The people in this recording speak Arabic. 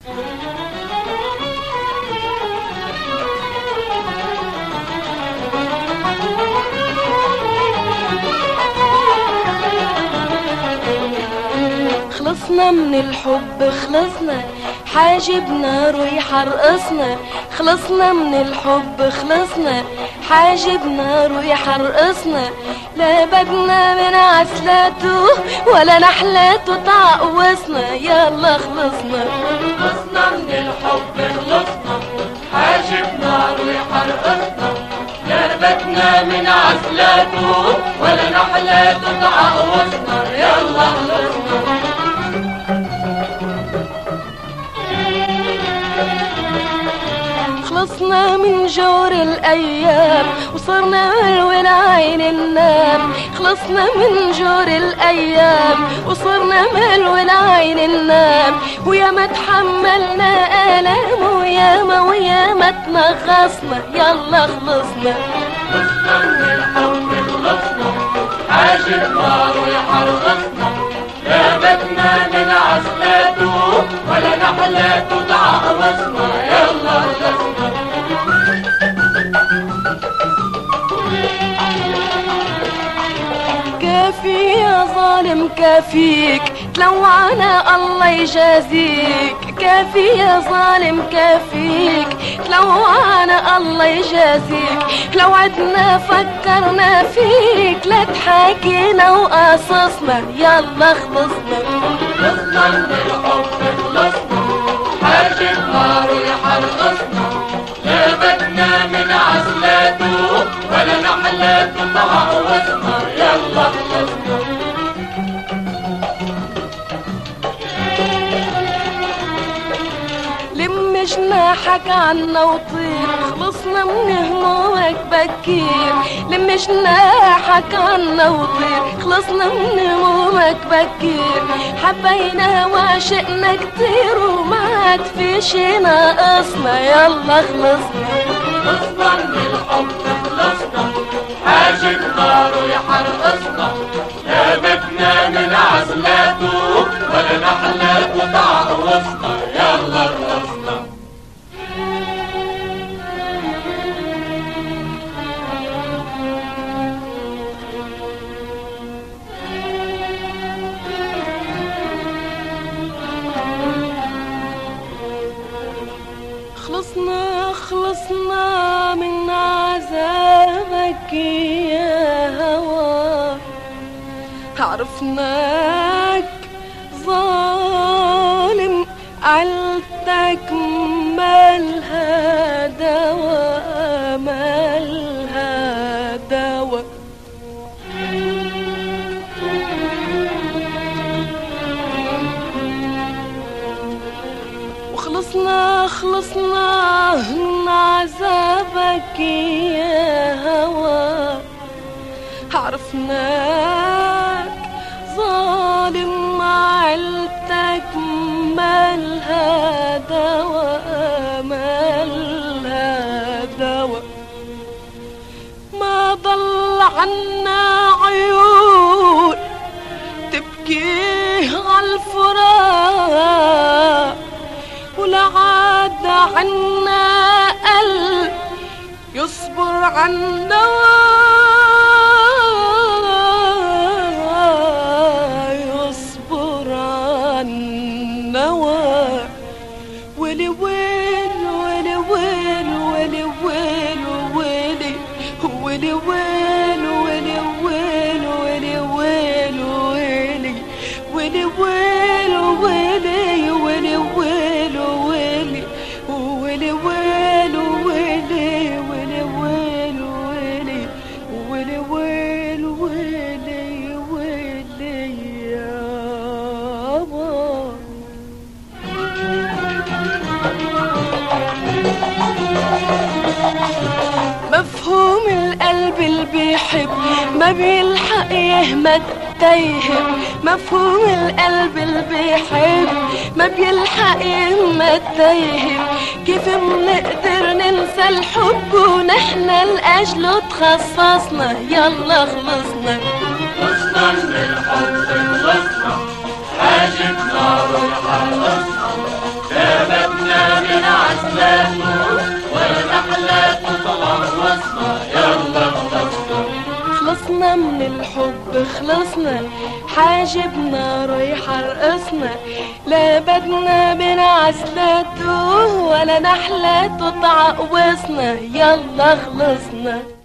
خلصنا من الحب خلصنا، حاجبنا روح رقصنا. خلصنا من الحب خلصنا، حاجبنا روح رقصنا. لا بدنا من عسلاته ولا نحلاته تعقوصنا. يلا خلصنا. خلصنا من الحب خلصنا، حاجبنا روح رقصنا. لا بدنا من عسلاته ولا نحلاته تعقوصنا. يلا خلصنا. خلصنا من جور الأيام وصرنا ملون عين النام. خلصنا من جور الأيام وصرنا ملون عين النام. وياما تحملنا آلام وياما تنغصنا. يلا خلصنا. خلصنا من الحب خلصنا، حاجبنا روح رقصنا. لا بدنا من عسلاته ولا نحلاته تعقوصنا. يلا خلصنا. كافي يا ظالم كافيك، تلوعنا الله يجازيك. كافي يا ظالم كافيك، تلوعنا الله يجازيك. لو عدنا فكرنا فيك لا تحاكينا وقصصنا. يلا خلصنا. خلصنا من الحب خلصنا، حاجبنا روح رقصنا. لا بدنا من عسلاته ولا نحلاته تعقوصنا. يلا خلصنا. لم جناحك عنا وطير، خلصنا من همومك بكير. لم جناحك عنا وطير، خلصنا من همومك بكير. حبينا وعشقنا كتير وما عاد في شي ناقصنا. يلا خلصنا. خلصنا من الحب خلصنا، حاجبنا روح رقصنا. لا بدنا من عسلاته ولا نحلاته تعقوصنا. يلا خلصنا. خلصنا من عذابك يا هوى. عرفناك ظالم، عيلتك مالها دوا مالها دوا. خلصنا من عذابك يا هوى. عرفناك ظالم، عيلتك مالها دوا مالها دوا. ما ضل عنا عيون تبكي عالفراق، ولا عاد عنا قلب يصبر عنا يصبر عنا. ولي ويل ولي ويل ولي ويل ولي ولي ويل ولي ويل ولي ويل ولي ولي ويل ولي ولي ويل ولي ولي ويل ولي ولي ويل ولي ولي ويل ولي ولي يابا. مفهوم القلب اللي بيحب ما بيلحق يهمد تايهب. مفهوم القلب اللي بيحب ما بيلحق يهمد تايهب. كيف منقدر ننسى الحب ونحن لأجله تخصصنا. يلا خلصنا. خلصنا من الحب خلصنا، حاجبنا روح رقصنا. عزلاته ولا نحلاته تغوصنا يلا خلصنا. خلصنا من الحب خلصنا حاجبنا رايح رقصنا لا بدنا من عزلاته ولا نحلاته تعقوصنا يلا خلصنا.